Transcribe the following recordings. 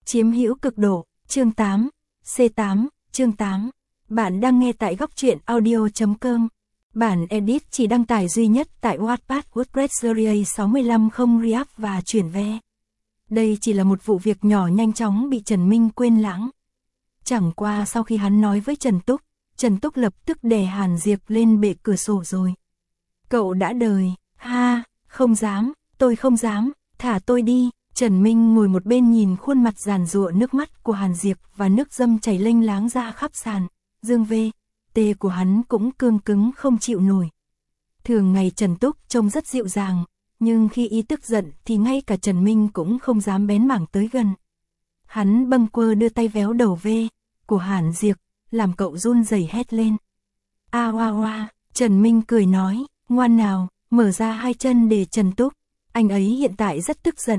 Chiếm hữu cực độ, chương 8, C8, chương 8. Bạn đang nghe tại góc truyện audio.com. Bản edit chỉ đăng tải duy nhất tại Wattpad WordPress Series 65 không React và chuyển ve. Đây chỉ là một vụ việc nhỏ nhanh chóng bị Trần Minh quên lãng. Chẳng qua sau khi hắn nói với Trần Túc lập tức đè Hàn Diệp lên bệ cửa sổ rồi. Cậu đã đời, ha, không dám, tôi không dám, thả tôi đi. Trần Minh ngồi một bên nhìn khuôn mặt giàn giụa nước mắt của Hàn Diệp và nước dâm chảy lênh láng ra khắp sàn, dương vê, tê của hắn cũng cương cứng không chịu nổi. Thường ngày Trần Túc trông rất dịu dàng, nhưng khi y tức giận thì ngay cả Trần Minh cũng không dám bén mảng tới gần. Hắn bâng quơ đưa tay véo đầu vê của Hàn Diệp, làm cậu run rẩy hét lên. A hoa hoa, Trần Minh cười nói, ngoan nào, mở ra hai chân để Trần Túc, anh ấy hiện tại rất tức giận.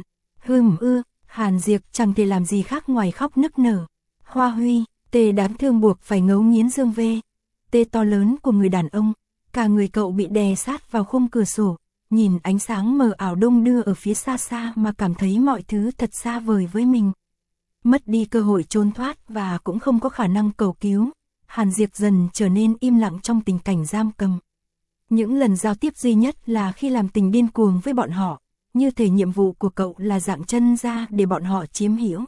Hàn Diệp chẳng thể làm gì khác ngoài khóc nức nở. Hoa Huy, tê đáng thương buộc phải ngấu nghiến dương vê, tê to lớn của người đàn ông, cả người cậu bị đè sát vào khung cửa sổ, nhìn ánh sáng mờ ảo đung đưa ở phía xa xa mà cảm thấy mọi thứ thật xa vời với mình. Mất đi cơ hội trốn thoát và cũng không có khả năng cầu cứu, Hàn Diệp dần trở nên im lặng trong tình cảnh giam cầm. Những lần giao tiếp duy nhất là khi làm tình điên cuồng với bọn họ, như thể nhiệm vụ của cậu là dạng chân ra để bọn họ chiếm hữu.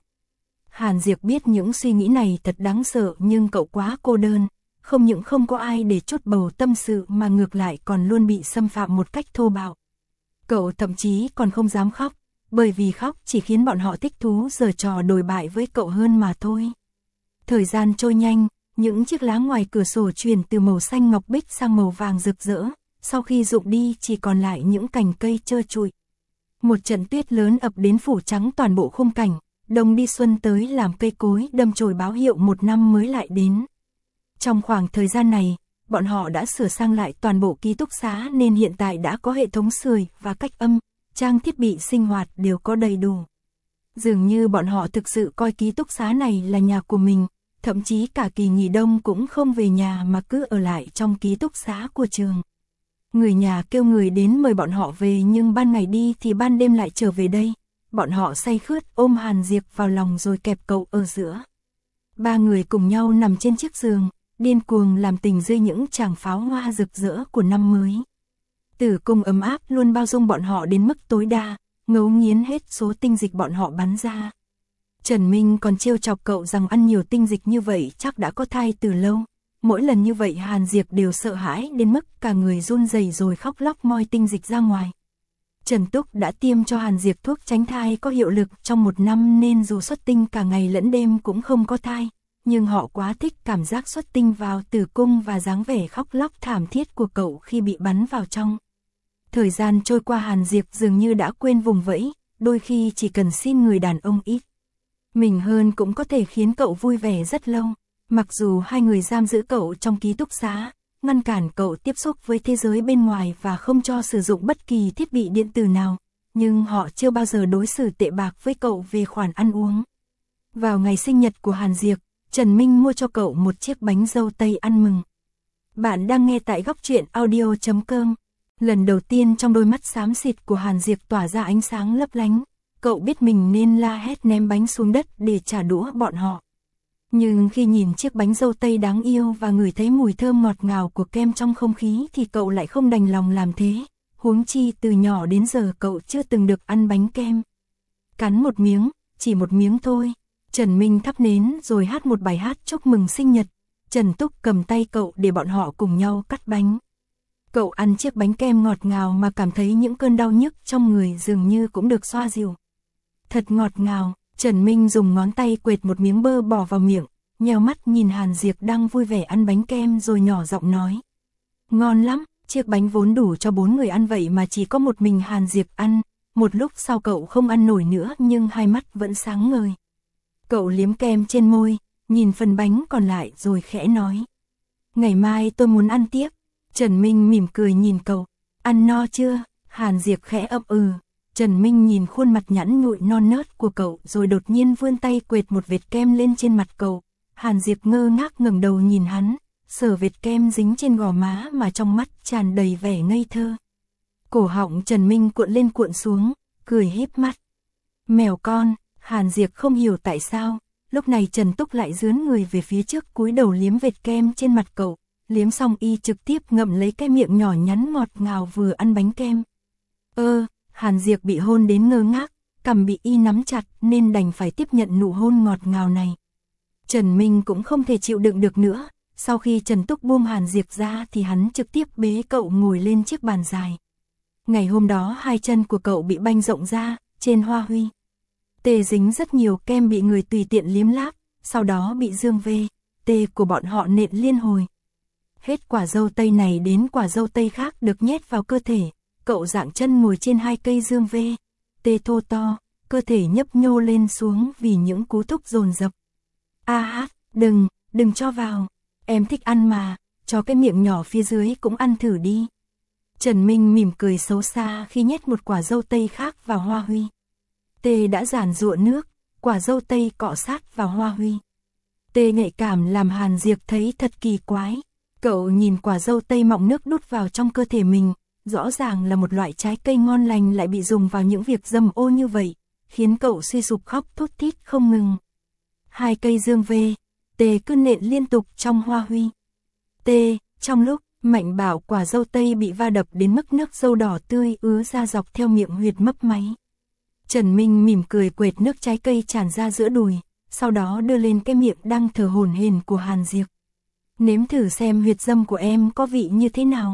Hàn Diệp biết những suy nghĩ này thật đáng sợ nhưng cậu quá cô đơn, không những không có ai để chốt bầu tâm sự mà ngược lại còn luôn bị xâm phạm một cách thô bạo. Cậu thậm chí còn không dám khóc, bởi vì khóc chỉ khiến bọn họ thích thú giở trò đồi bại với cậu hơn mà thôi. Thời gian trôi nhanh, những chiếc lá ngoài cửa sổ chuyển từ màu xanh ngọc bích sang màu vàng rực rỡ, sau khi rụng đi chỉ còn lại những cành cây trơ trụi. Một trận tuyết lớn ập đến phủ trắng toàn bộ khung cảnh, đông đi xuân tới làm cây cối đâm chồi báo hiệu một năm mới lại đến. Trong khoảng thời gian này, bọn họ đã sửa sang lại toàn bộ ký túc xá nên hiện tại đã có hệ thống sưởi và cách âm, trang thiết bị sinh hoạt đều có đầy đủ. Dường như bọn họ thực sự coi ký túc xá này là nhà của mình, thậm chí cả kỳ nghỉ đông cũng không về nhà mà cứ ở lại trong ký túc xá của trường. Người nhà kêu người đến mời bọn họ về nhưng ban ngày đi thì ban đêm lại trở về đây. Bọn họ say khướt ôm Hàn Diệp vào lòng rồi kẹp cậu ở giữa. Ba người cùng nhau nằm trên chiếc giường, điên cuồng làm tình dưới những tràng pháo hoa rực rỡ của năm mới. Tử cung ấm áp luôn bao dung bọn họ đến mức tối đa, ngấu nghiến hết số tinh dịch bọn họ bắn ra. Trần Minh còn trêu chọc cậu rằng ăn nhiều tinh dịch như vậy chắc đã có thai từ lâu. Mỗi lần như vậy Hàn Diệp đều sợ hãi đến mức cả người run rẩy rồi khóc lóc moi tinh dịch ra ngoài. Trần Túc đã tiêm cho Hàn Diệp thuốc tránh thai có hiệu lực trong 1 năm nên dù xuất tinh cả ngày lẫn đêm cũng không có thai, nhưng họ quá thích cảm giác xuất tinh vào tử cung và dáng vẻ khóc lóc thảm thiết của cậu khi bị bắn vào trong. Thời gian trôi qua Hàn Diệp dường như đã quên vùng vẫy, đôi khi chỉ cần xin người đàn ông ít mình hơn cũng có thể khiến cậu vui vẻ rất lâu. Mặc dù hai người giam giữ cậu trong ký túc xá, ngăn cản cậu tiếp xúc với thế giới bên ngoài và không cho sử dụng bất kỳ thiết bị điện tử nào, nhưng họ chưa bao giờ đối xử tệ bạc với cậu về khoản ăn uống. Vào ngày sinh nhật của Hàn Diệp, Trần Minh mua cho cậu một chiếc bánh dâu tây ăn mừng. Bạn đang nghe tại góc truyện audio.com. Lần đầu tiên trong đôi mắt xám xịt của Hàn Diệp tỏa ra ánh sáng lấp lánh, cậu biết mình nên la hét ném bánh xuống đất để trả đũa bọn họ. Nhưng khi nhìn chiếc bánh dâu tây đáng yêu và ngửi thấy mùi thơm ngọt ngào của kem trong không khí thì cậu lại không đành lòng làm thế, huống chi từ nhỏ đến giờ cậu chưa từng được ăn bánh kem. Cắn một miếng, chỉ một miếng thôi. Trần Minh thắp nến rồi hát một bài hát chúc mừng sinh nhật. Trần Túc cầm tay cậu để bọn họ cùng nhau cắt bánh. Cậu ăn chiếc bánh kem ngọt ngào mà cảm thấy những cơn đau nhức trong người dường như cũng được xoa dịu. Thật ngọt ngào. Trần Minh dùng ngón tay quệt một miếng bơ bỏ vào miệng, nheo mắt nhìn Hàn Diệp đang vui vẻ ăn bánh kem rồi nhỏ giọng nói. Ngon lắm, chiếc bánh vốn đủ cho 4 người ăn vậy mà chỉ có một mình Hàn Diệp ăn. Một lúc sau cậu không ăn nổi nữa nhưng hai mắt vẫn sáng ngời. Cậu liếm kem trên môi, nhìn phần bánh còn lại rồi khẽ nói. Ngày mai tôi muốn ăn tiếp. Trần Minh mỉm cười nhìn cậu. Ăn no chưa? Hàn Diệp khẽ ậm ừ. Trần Minh nhìn khuôn mặt nhẵn nhụi non nớt của cậu rồi đột nhiên vươn tay quệt một vệt kem lên trên mặt cậu. Hàn Diệp ngơ ngác ngẩng đầu nhìn hắn, sờ vệt kem dính trên gò má mà trong mắt tràn đầy vẻ ngây thơ. Cổ họng Trần Minh cuộn lên cuộn xuống, cười híp mắt. Mèo con, Hàn Diệp không hiểu tại sao, lúc này Trần Túc lại dướn người về phía trước cúi đầu liếm vệt kem trên mặt cậu, liếm xong y trực tiếp ngậm lấy cái miệng nhỏ nhắn ngọt ngào vừa ăn bánh kem. Hàn Diệp bị hôn đến ngơ ngác, cằm bị y nắm chặt nên đành phải tiếp nhận nụ hôn ngọt ngào này. Trần Minh cũng không thể chịu đựng được nữa, sau khi Trần Túc buông Hàn Diệp ra thì hắn trực tiếp bế cậu ngồi lên chiếc bàn dài. Ngày hôm đó hai chân của cậu bị banh rộng ra, trên hoa huy. Tê dính rất nhiều kem bị người tùy tiện liếm láp, sau đó bị Dương V, Tê của bọn họ nện liên hồi. Hết quả dâu tây này đến quả dâu tây khác được nhét vào cơ thể, cậu dạng chân ngồi trên hai cây Dương V, Tê thô to, cơ thể nhấp nhô lên xuống vì những cú thúc dồn dập. Đừng cho vào, em thích ăn mà, cho cái miệng nhỏ phía dưới cũng ăn thử đi. Trần Minh mỉm cười xấu xa khi nhét một quả dâu tây khác vào hoa huy. Tê đã giản giụa nước, quả dâu tây cọ sát vào hoa huy. Tê nhạy cảm làm Hàn Diệp thấy thật kỳ quái. Cậu nhìn quả dâu tây mọng nước đút vào trong cơ thể mình, rõ ràng là một loại trái cây ngon lành lại bị dùng vào những việc dâm ô như vậy, khiến cậu suy sụp khóc thút thít không ngừng. Hai cây Dương V, Tê cứ nện liên tục trong hoa huy. Trong lúc Mạnh bảo quả dâu tây bị va đập đến mức nước dâu đỏ tươi ứa ra dọc theo miệng huyệt mấp máy. Trần Minh mỉm cười quệt nước trái cây tràn ra giữa đùi, sau đó đưa lên cái miệng đang thở hổn hển của Hàn Diệp. Nếm thử xem huyệt dâm của em có vị như thế nào.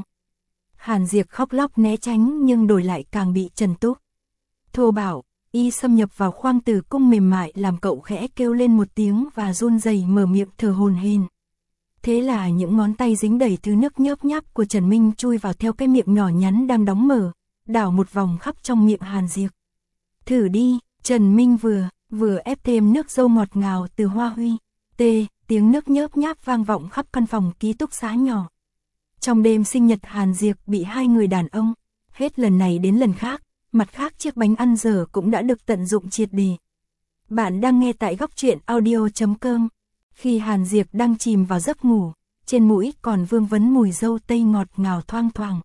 Hàn Diệp khóc lóc né tránh nhưng đổi lại càng bị Trần Túc thô bạo, y xâm nhập vào khoang tử cung mềm mại làm cậu khẽ kêu lên một tiếng và run rẩy mở miệng thở hổn hển. Thế là những ngón tay dính đầy thứ nước nhớp nháp của Trần Minh chui vào theo cái miệng nhỏ nhắn đang đóng mở, đảo một vòng khắp trong miệng Hàn Diệp. Thử đi, Trần Minh vừa ép thêm nước dâu ngọt ngào từ hoa huy. Tiếng nước nhớp nháp vang vọng khắp căn phòng ký túc xá nhỏ. Trong đêm sinh nhật Hàn Diệp bị hai người đàn ông, hết lần này đến lần khác, mặt khác chiếc bánh ăn dở cũng đã được tận dụng triệt để. Bạn đang nghe tại góc truyện audio.com. Khi Hàn Diệp đang chìm vào giấc ngủ, trên mũi còn vương vấn mùi dâu tây ngọt ngào thoang thoảng.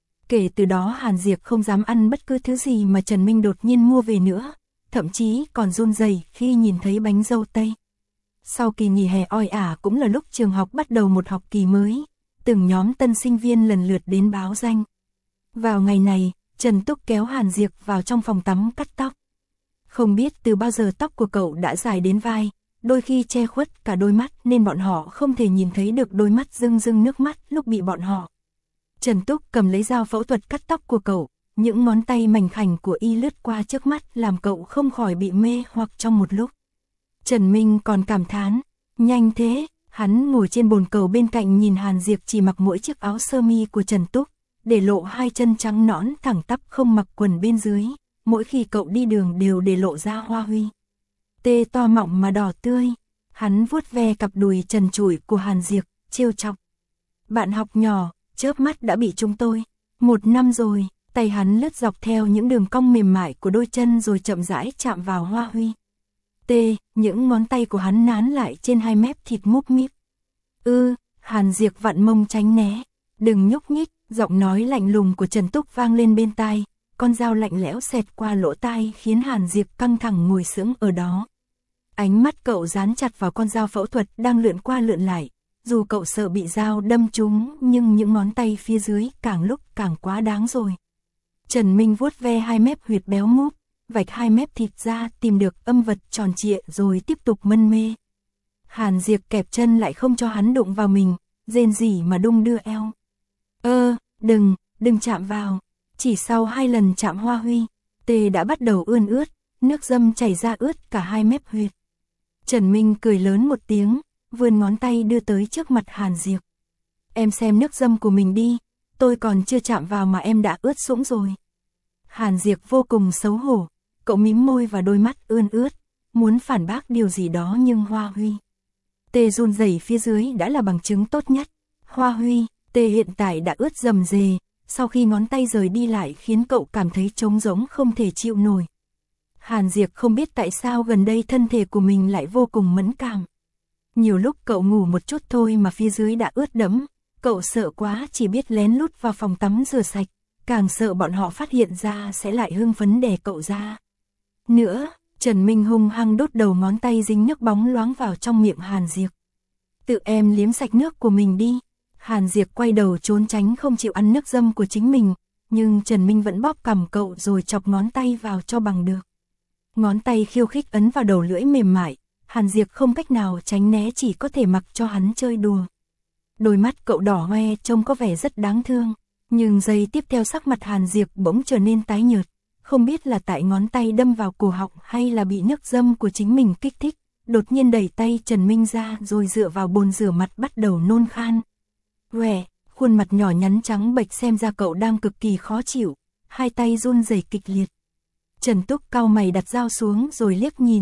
Kể từ đó Hàn Diệp không dám ăn bất cứ thứ gì mà Trần Minh đột nhiên mua về nữa, thậm chí còn run rẩy khi nhìn thấy bánh dâu tây. Sau kỳ nghỉ hè oi ả cũng là lúc trường học bắt đầu một học kỳ mới, từng nhóm tân sinh viên lần lượt đến báo danh. Vào ngày này, Trần Túc kéo Hàn Diệp vào trong phòng tắm cắt tóc. Không biết từ bao giờ tóc của cậu đã dài đến vai, đôi khi che khuất cả đôi mắt nên bọn họ không thể nhìn thấy được đôi mắt rưng rưng nước mắt lúc bị bọn họ. Trần Túc cầm lấy dao phẫu thuật cắt tóc của cậu, những ngón tay mảnh khảnh của y lướt qua trước mắt làm cậu không khỏi bị mê hoặc trong một lúc. Trần Minh còn cảm thán, nhanh thế, hắn ngồi trên bồn cầu bên cạnh nhìn Hàn Diệp chỉ mặc mỗi chiếc áo sơ mi của Trần Túc, để lộ hai chân trắng nõn thẳng tắp không mặc quần bên dưới, mỗi khi cậu đi đường đều để lộ ra hoa huy. Tê to mọng mà đỏ tươi, hắn vuốt ve cặp đùi trần trụi của Hàn Diệp, trêu chọc. Bạn học nhỏ, chớp mắt đã bị chúng tôi, 1 năm rồi, tay hắn lướt dọc theo những đường cong mềm mại của đôi chân rồi chậm rãi chạm vào hoa huy. Những ngón tay của hắn nán lại trên hai mép thịt múp míp. Hàn Diệp vặn mông tránh né, đừng nhúc nhích, giọng nói lạnh lùng của Trần Túc vang lên bên tai, con dao lạnh lẽo xẹt qua lỗ tai khiến Hàn Diệp căng thẳng ngồi sững ở đó. Ánh mắt cậu dán chặt vào con dao phẫu thuật đang lượn qua lượn lại, dù cậu sợ bị dao đâm trúng nhưng những ngón tay phía dưới càng lúc càng quá đáng rồi. Trần Minh vuốt ve hai mép huyệt béo múp, vạch hai mép thịt ra tìm được âm vật tròn trịa rồi tiếp tục mân mê. Hàn Diệp kẹp chân lại không cho hắn đụng vào mình, rên rỉ mà đung đưa eo. Đừng chạm vào. Chỉ sau 2 lần chạm hoa huy, Tê đã bắt đầu ươn ướt, nước dâm chảy ra ướt cả hai mép huyệt. Trần Minh cười lớn một tiếng, vươn ngón tay đưa tới trước mặt Hàn Diệp. Em xem nước dâm của mình đi, tôi còn chưa chạm vào mà em đã ướt sũng rồi. Hàn Diệp vô cùng xấu hổ, cậu mím môi và đôi mắt ươn ướt, muốn phản bác điều gì đó nhưng hoa huy. Tê run rẩy phía dưới đã là bằng chứng tốt nhất. Hoa huy, Tê hiện tại đã ướt rầm rề, sau khi ngón tay rời đi lại khiến cậu cảm thấy trống rỗng không thể chịu nổi. Hàn Diệp không biết tại sao gần đây thân thể của mình lại vô cùng mẫn cảm. Nhiều lúc cậu ngủ một chút thôi mà phía dưới đã ướt đẫm, cậu sợ quá chỉ biết lén lút vào phòng tắm rửa sạch, càng sợ bọn họ phát hiện ra sẽ lại hưng phấn đè cậu ra. Nữa, Trần Minh hung hăng đốt đầu ngón tay dính nước bóng loáng vào trong miệng Hàn Diệp. Tự em liếm sạch nước của mình đi. Hàn Diệp quay đầu trốn tránh không chịu ăn nước dâm của chính mình, nhưng Trần Minh vẫn bóp cằm cậu rồi chọc ngón tay vào cho bằng được. Ngón tay khiêu khích ấn vào đầu lưỡi mềm mại, Hàn Diệp không cách nào tránh né, chỉ có thể mặc cho hắn chơi đùa. Đôi mắt cậu đỏ hoe trông có vẻ rất đáng thương, nhưng giây tiếp theo sắc mặt Hàn Diệp bỗng trở nên tái nhợt, không biết là tại ngón tay đâm vào cổ họng hay là bị nước dâm của chính mình kích thích, đột nhiên đẩy tay Trần Minh ra rồi dựa vào bồn rửa mặt bắt đầu nôn khan. Quẻ, khuôn mặt nhỏ nhắn trắng bệch xem ra cậu đang cực kỳ khó chịu, hai tay run rẩy kịch liệt. Trần Túc cau mày đặt dao xuống rồi liếc nhìn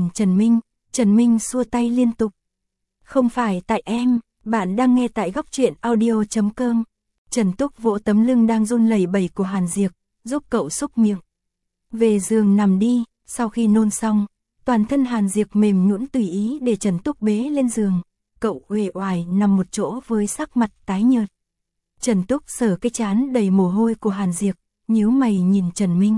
Trần Minh xua tay liên tục. Không phải tại em, bạn đang nghe tại góc truyện audio.com. Trần Túc vỗ tấm lưng đang run lẩy bẩy của Hàn Diệp, giúp cậu xúc miệng. Về giường nằm đi, sau khi nôn xong, toàn thân Hàn Diệp mềm nhũn tùy ý để Trần Túc bế lên giường. Cậu uể oải nằm một chỗ với sắc mặt tái nhợt. Trần Túc sờ cái trán đầy mồ hôi của Hàn Diệp, nhíu mày nhìn Trần Minh.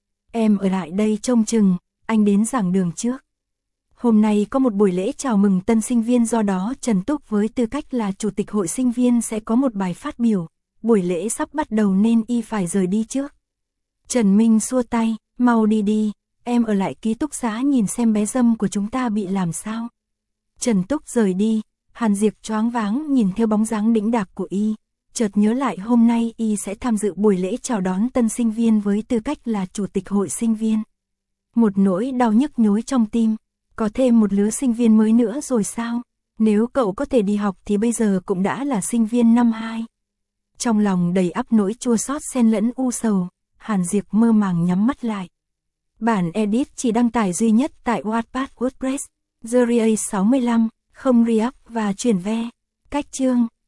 Em ở lại đây trông chừng, anh đến giảng đường trước. Hôm nay có một buổi lễ chào mừng tân sinh viên, do đó Trần Túc với tư cách là chủ tịch hội sinh viên sẽ có một bài phát biểu. Buổi lễ sắp bắt đầu nên y phải rời đi trước. Trần Minh xua tay, mau đi đi, em ở lại ký túc xá nhìn xem bé dâm của chúng ta bị làm sao. Trần Túc rời đi, Hàn Diệp choáng váng nhìn theo bóng dáng đĩnh đạc của y, chợt nhớ lại hôm nay y sẽ tham dự buổi lễ chào đón tân sinh viên với tư cách là chủ tịch hội sinh viên. Một nỗi đau nhức nhối trong tim, có thêm một lứa sinh viên mới nữa rồi sao? Nếu cậu có thể đi học thì bây giờ cũng đã là sinh viên năm 2. Trong lòng đầy ắp nỗi chua xót xen lẫn u sầu, Hàn Diệp mơ màng nhắm mắt lại. Bản edit chỉ đăng tải duy nhất tại Wattpad WordPress, Series 65, không React và chuyển ve. Cách chương